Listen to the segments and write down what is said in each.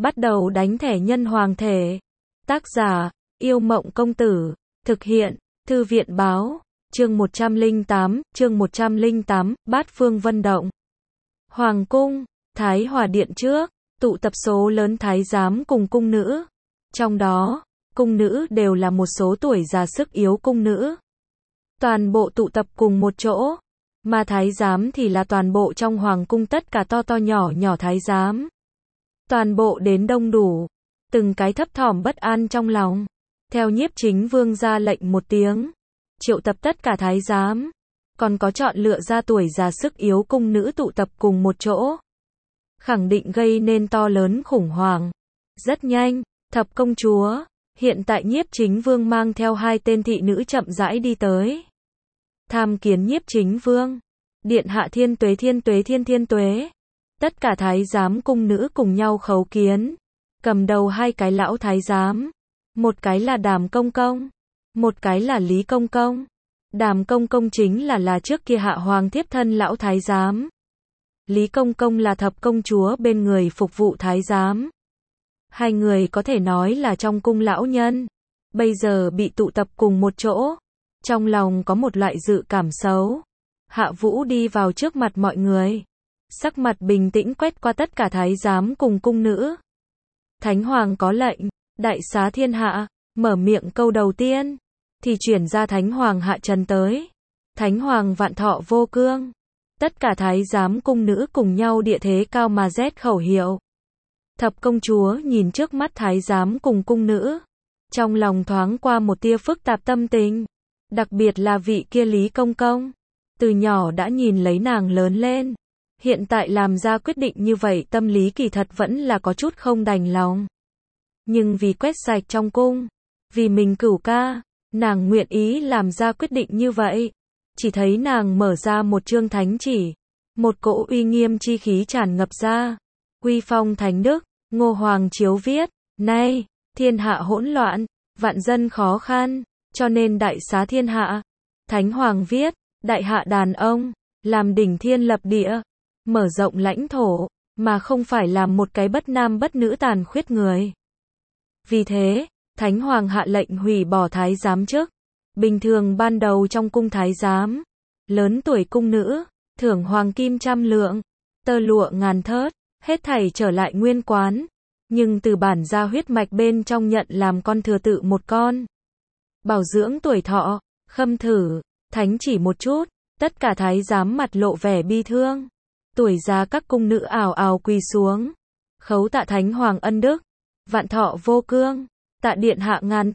Bắt đầu đánh thẻ nhân hoàng thể. Tác giả, Yêu Mộng Công Tử. Thực hiện, Thư viện Báo. Chương 108, Bát Phương Vân Động. Hoàng cung, Thái Hòa Điện trước, tụ tập số lớn thái giám cùng cung nữ. Trong đó, cung nữ đều là một số tuổi già sức yếu cung nữ. Toàn bộ tụ tập cùng một chỗ, mà thái giám thì là toàn bộ trong hoàng cung tất cả to to nhỏ nhỏ thái giám. Toàn bộ đến đông đủ, từng cái thấp thỏm bất an trong lòng. Theo Nhiếp Chính Vương ra lệnh một tiếng, triệu tập tất cả thái giám, còn có chọn lựa ra tuổi già sức yếu cung nữ tụ tập cùng một chỗ. Khẳng định gây nên to lớn khủng hoảng. Rất nhanh, thập công chúa, hiện tại Nhiếp Chính Vương mang theo hai tên thị nữ chậm rãi đi tới. Tham kiến Nhiếp Chính Vương. Điện hạ thiên tuế thiên tuế thiên tuế. Tất cả thái giám cung nữ cùng nhau khấu kiến. Cầm đầu hai cái lão thái giám. Một cái là Đàm Công Công, một cái là Lý Công Công. Đàm Công Công chính là trước kia hạ hoàng thiếp thân lão thái giám. Lý Công Công là thập công chúa bên người phục vụ thái giám. Hai người có thể nói là trong cung lão nhân. Bây giờ bị tụ tập cùng một chỗ. Trong lòng có một loại dự cảm xấu. Hạ Vũ đi vào trước mặt mọi người. Sắc mặt bình tĩnh quét qua tất cả thái giám cùng cung nữ. Thánh Hoàng có lệnh, đại xá thiên hạ, mở miệng câu đầu tiên. Thì chuyển ra Thánh Hoàng hạ trần tới. Thánh Hoàng vạn thọ vô cương. Tất cả thái giám cung nữ cùng nhau địa thế cao mà rét khẩu hiệu. Thập công chúa nhìn trước mắt thái giám cùng cung nữ. Trong lòng thoáng qua một tia phức tạp tâm tình. Đặc biệt là vị kia Lý Công Công. Từ nhỏ đã nhìn lấy nàng lớn lên. Hiện tại làm ra quyết định như vậy tâm lý kỳ thật vẫn là có chút không đành lòng. Nhưng vì quét sạch trong cung, vì mình cửu ca, nàng nguyện ý làm ra quyết định như vậy. Chỉ thấy nàng mở ra một chương thánh chỉ. Một cỗ uy nghiêm chi khí tràn ngập ra. Uy phong thánh đức, Ngô Hoàng chiếu viết, nay, thiên hạ hỗn loạn, vạn dân khó khăn, cho nên đại xá thiên hạ. Thánh Hoàng viết, đại hạ đàn ông, làm đỉnh thiên lập địa, mở rộng lãnh thổ, mà không phải làm một cái bất nam bất nữ tàn khuyết người. Vì thế, Thánh Hoàng hạ lệnh hủy bỏ thái giám chức. Bình thường ban đầu trong cung thái giám, lớn tuổi cung nữ, thưởng hoàng kim 100 lượng, tơ lụa ngàn thớt, hết thảy trở lại nguyên quán. Nhưng từ bản gia huyết mạch bên trong nhận làm con thừa tự một con. Bảo dưỡng tuổi thọ, khâm thử, thánh chỉ một chút, tất cả thái giám mặt lộ vẻ bi thương. Tuổi già các cung nữ ào ào quỳ xuống. Khấu tạ Thánh Hoàng ân đức, vạn thọ vô cương, tạ điện hạ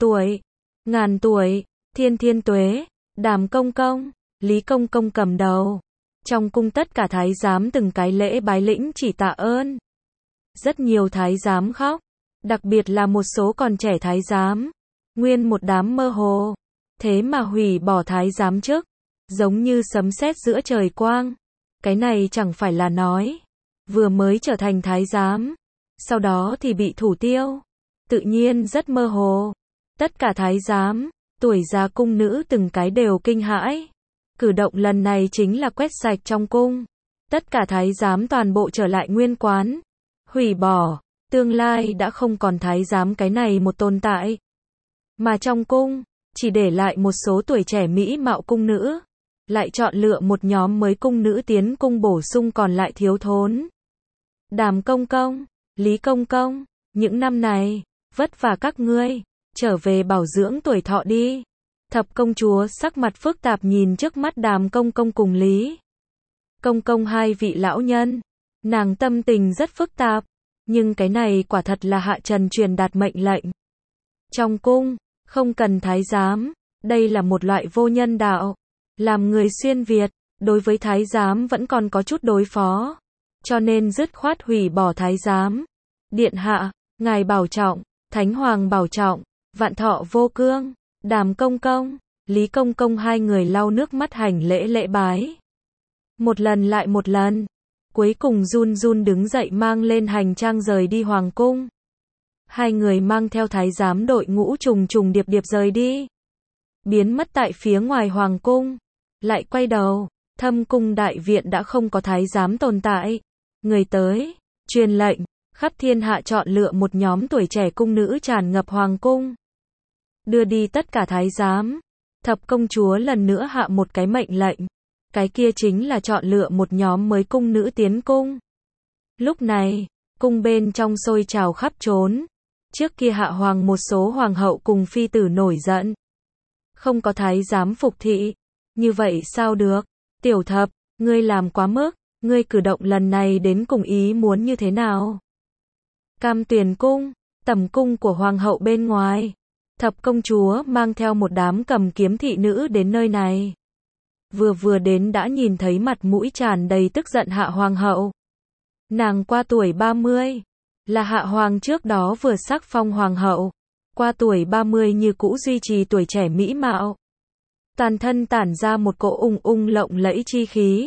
ngàn tuổi, thiên tuế. Đàm Công Công, Lý Công Công cầm đầu. Trong cung tất cả thái giám từng cái lễ bái lĩnh chỉ tạ ơn. Rất nhiều thái giám khóc, đặc biệt là một số còn trẻ thái giám. Nguyên một đám mơ hồ, thế mà hủy bỏ thái giám chức, giống như sấm sét giữa trời quang. Cái này chẳng phải là nói, vừa mới trở thành thái giám, sau đó thì bị thủ tiêu. Tự nhiên rất mơ hồ. Tất cả thái giám, tuổi già cung nữ từng cái đều kinh hãi. Cử động lần này chính là quét sạch trong cung. Tất cả thái giám toàn bộ trở lại nguyên quán. Hủy bỏ, tương lai đã không còn thái giám cái này một tồn tại. Mà trong cung, chỉ để lại một số tuổi trẻ mỹ mạo cung nữ. Lại chọn lựa một nhóm mới cung nữ tiến cung bổ sung còn lại thiếu thốn. Đàm Công Công, Lý Công Công, những năm này, vất vả các ngươi, trở về bảo dưỡng tuổi thọ đi. Thập công chúa sắc mặt phức tạp nhìn trước mắt Đàm Công Công cùng Lý Công Công hai vị lão nhân. Nàng tâm tình rất phức tạp, nhưng cái này quả thật là hạ trần truyền đạt mệnh lệnh. Trong cung, không cần thái giám, đây là một loại vô nhân đạo. Làm người xuyên Việt, đối với thái giám vẫn còn có chút đối phó. Cho nên dứt khoát hủy bỏ thái giám. Điện hạ, ngài bảo trọng, Thánh Hoàng bảo trọng, vạn thọ vô cương. Đàm Công Công, Lý Công Công hai người lau nước mắt hành lễ bái. Một lần lại một lần. Cuối cùng run run đứng dậy mang lên hành trang rời đi hoàng cung. Hai người mang theo thái giám đội ngũ trùng trùng điệp điệp rời đi. Biến mất tại phía ngoài hoàng cung. Lại quay đầu, Thâm cung đại viện đã không có thái giám tồn tại. Người tới, truyền lệnh, khắp thiên hạ chọn lựa một nhóm tuổi trẻ cung nữ tràn ngập hoàng cung. Đưa đi tất cả thái giám. Thập công chúa lần nữa hạ một cái mệnh lệnh. Cái kia chính là chọn lựa một nhóm mới cung nữ tiến cung. Lúc này, cung bên trong sôi trào khắp trốn. Trước kia hạ hoàng một số hoàng hậu cùng phi tử nổi giận. Không có thái giám phục thị. Như vậy sao được? Tiểu thập, ngươi làm quá mức. Ngươi cử động lần này đến cùng ý muốn như thế nào? Cam Tuyền cung, tẩm cung của hoàng hậu bên ngoài. Thập công chúa mang theo một đám cầm kiếm thị nữ đến nơi này. Vừa đến đã nhìn thấy mặt mũi tràn đầy tức giận hạ hoàng hậu. Nàng qua tuổi 30, là hạ hoàng trước đó vừa sắc phong hoàng hậu. Qua tuổi 30 như cũ duy trì tuổi trẻ mỹ mạo. Toàn thân tản ra một cỗ ung ung lộng lẫy chi khí.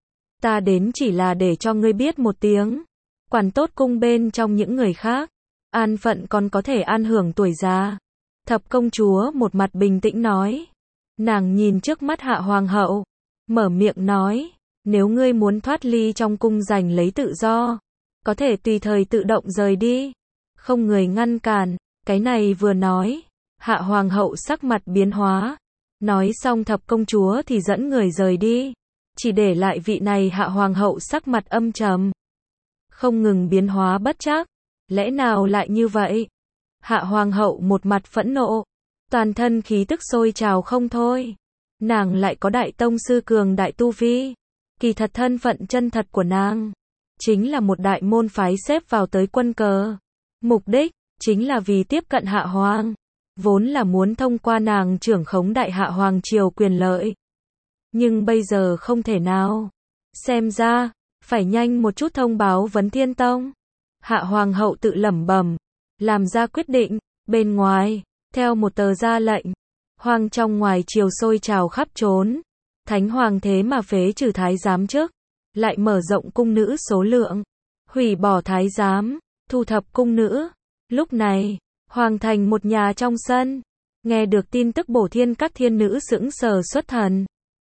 Ta đến chỉ là để cho ngươi biết một tiếng. Quản tốt cung bên trong những người khác. An phận còn có thể an hưởng tuổi già. Thập công chúa một mặt bình tĩnh nói. Nàng nhìn trước mắt hạ hoàng hậu. Mở miệng nói. Nếu ngươi muốn thoát ly trong cung giành lấy tự do. Có thể tùy thời tự động rời đi. Không người ngăn cản. Cái này vừa nói. Hạ hoàng hậu sắc mặt biến hóa. Nói xong thập công chúa thì dẫn người rời đi. Chỉ để lại vị này hạ hoàng hậu sắc mặt âm trầm. Không ngừng biến hóa bất trắc. Lẽ nào lại như vậy? Hạ hoàng hậu một mặt phẫn nộ. Toàn thân khí tức sôi trào không thôi. Nàng lại có đại tông sư cường đại tu vi. Kỳ thật thân phận chân thật của nàng. Chính là một đại môn phái xếp vào tới quân cờ. Mục đích, chính là vì tiếp cận hạ hoàng. Vốn là muốn thông qua nàng trưởng khống đại hạ hoàng triều quyền lợi. Nhưng bây giờ không thể nào. Xem ra, phải nhanh một chút thông báo vấn thiên tông. Hạ hoàng hậu tự lẩm bẩm, làm ra quyết định. Bên ngoài, theo một tờ ra lệnh, hoàng trong ngoài triều sôi trào khắp trốn. Thánh hoàng thế mà phế trừ thái giám trước, lại mở rộng cung nữ số lượng, hủy bỏ thái giám, thu thập cung nữ. Lúc này, hoàng thành một nhà trong sân, nghe được tin tức bổ thiên các thiên nữ sững sờ xuất thần.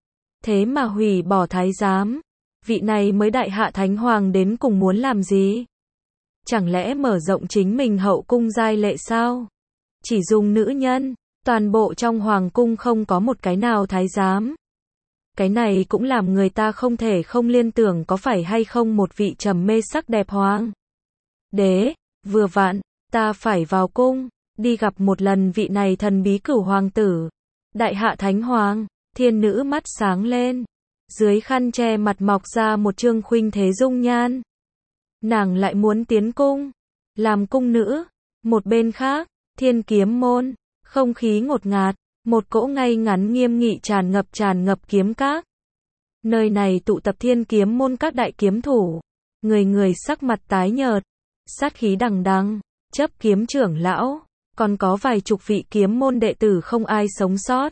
Thế mà hủy bỏ thái giám, vị này mới đại hạ thánh hoàng đến cùng muốn làm gì? Chẳng lẽ mở rộng chính mình hậu cung giai lệ sao? Chỉ dùng nữ nhân, toàn bộ trong hoàng cung không có một cái nào thái giám. Cái này cũng làm người ta không thể không liên tưởng có phải hay không một vị trầm mê sắc đẹp hoàng đế. Vừa vặn, ta phải vào cung, đi gặp một lần vị này thần bí cửu hoàng tử. Đại hạ thánh hoàng, thiên nữ mắt sáng lên. Dưới khăn che mặt mọc ra một trương khuynh thế dung nhan. Nàng lại muốn tiến cung, làm cung nữ. Một bên khác, Thiên Kiếm môn, không khí ngột ngạt, một cỗ ngay ngắn nghiêm nghị tràn ngập kiếm các. Nơi này tụ tập Thiên Kiếm môn các đại kiếm thủ, người người sắc mặt tái nhợt, sát khí đằng đằng, chấp kiếm trưởng lão, còn có vài chục vị kiếm môn đệ tử không ai sống sót.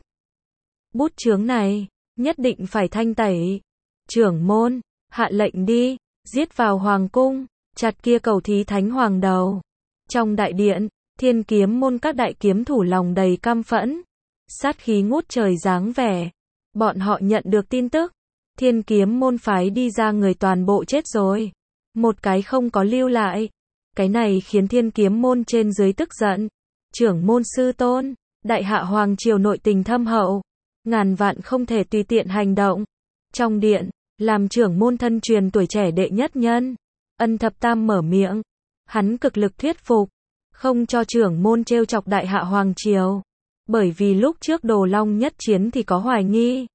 Bút chướng này, nhất định phải thanh tẩy. Trưởng môn, hạ lệnh đi, giết vào hoàng cung, chặt kia cầu thí thánh hoàng đầu. Trong đại điện, Thiên Kiếm môn các đại kiếm thủ lòng đầy căm phẫn, sát khí ngút trời dáng vẻ. Bọn họ nhận được tin tức, Thiên Kiếm môn phái đi ra người toàn bộ chết rồi, một cái không có lưu lại. Cái này khiến Thiên Kiếm môn trên dưới tức giận. Trưởng môn sư tôn, đại hạ hoàng triều nội tình thâm hậu, ngàn vạn không thể tùy tiện hành động. Trong điện, làm trưởng môn thân truyền tuổi trẻ đệ nhất nhân, Ân Thập Tam mở miệng. Hắn cực lực thuyết phục, không cho trưởng môn trêu chọc đại hạ hoàng triều. Bởi vì lúc trước Đồ Long nhất chiến thì có hoài nghi.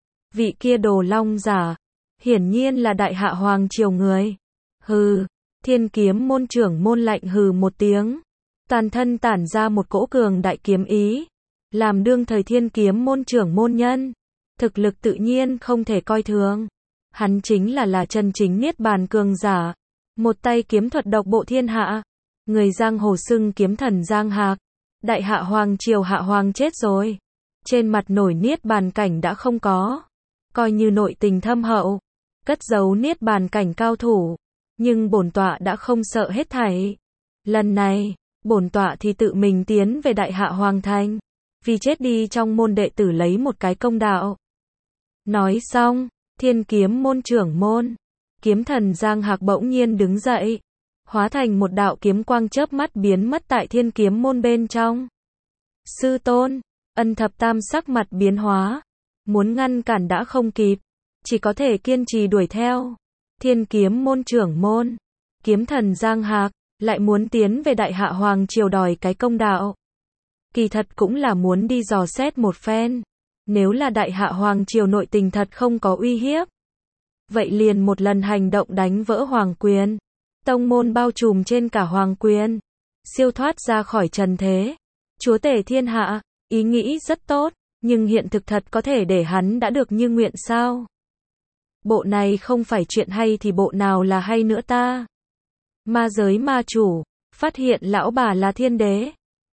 Vị kia Đồ Long giả, hiển nhiên là đại hạ hoàng triều người. Hừ, Thiên Kiếm môn trưởng môn lạnh hừ một tiếng. Toàn thân tản ra một cỗ cường đại kiếm ý. Làm đương thời Thiên Kiếm môn trưởng môn nhân, thực lực tự nhiên không thể coi thường. Hắn chính là chân chính niết bàn cường giả, một tay kiếm thuật độc bộ thiên hạ. Người giang hồ xưng kiếm thần Giang Hạc. Đại hạ hoàng triều hạ hoàng chết rồi, trên mặt nổi niết bàn cảnh đã không có. Coi như nội tình thâm hậu, cất giấu niết bàn cảnh cao thủ, nhưng bổn tọa đã không sợ hết thảy. Lần này, bổn tọa thì tự mình tiến về đại hạ hoàng thành, vì chết đi trong môn đệ tử lấy một cái công đạo. Nói xong, Thiên Kiếm môn trưởng môn, kiếm thần Giang Hạc bỗng nhiên đứng dậy, hóa thành một đạo kiếm quang chớp mắt biến mất tại Thiên Kiếm Môn bên trong. Sư tôn, Ân Thập Tam sắc mặt biến hóa, muốn ngăn cản đã không kịp, chỉ có thể kiên trì đuổi theo. Thiên Kiếm Môn trưởng môn, kiếm thần Giang Hạc, lại muốn tiến về Đại Hạ Hoàng triều đòi cái công đạo. Kỳ thật cũng là muốn đi dò xét một phen. Nếu là Đại Hạ Hoàng triều nội tình thật không có uy hiếp, vậy liền một lần hành động đánh vỡ hoàng quyền. Tông môn bao trùm trên cả hoàng quyền, siêu thoát ra khỏi trần thế. Chúa tể thiên hạ, ý nghĩ rất tốt, nhưng hiện thực thật có thể để hắn đã được như nguyện sao? Bộ này không phải chuyện hay thì bộ nào là hay nữa ta? Ma giới ma chủ, phát hiện lão bà là thiên đế.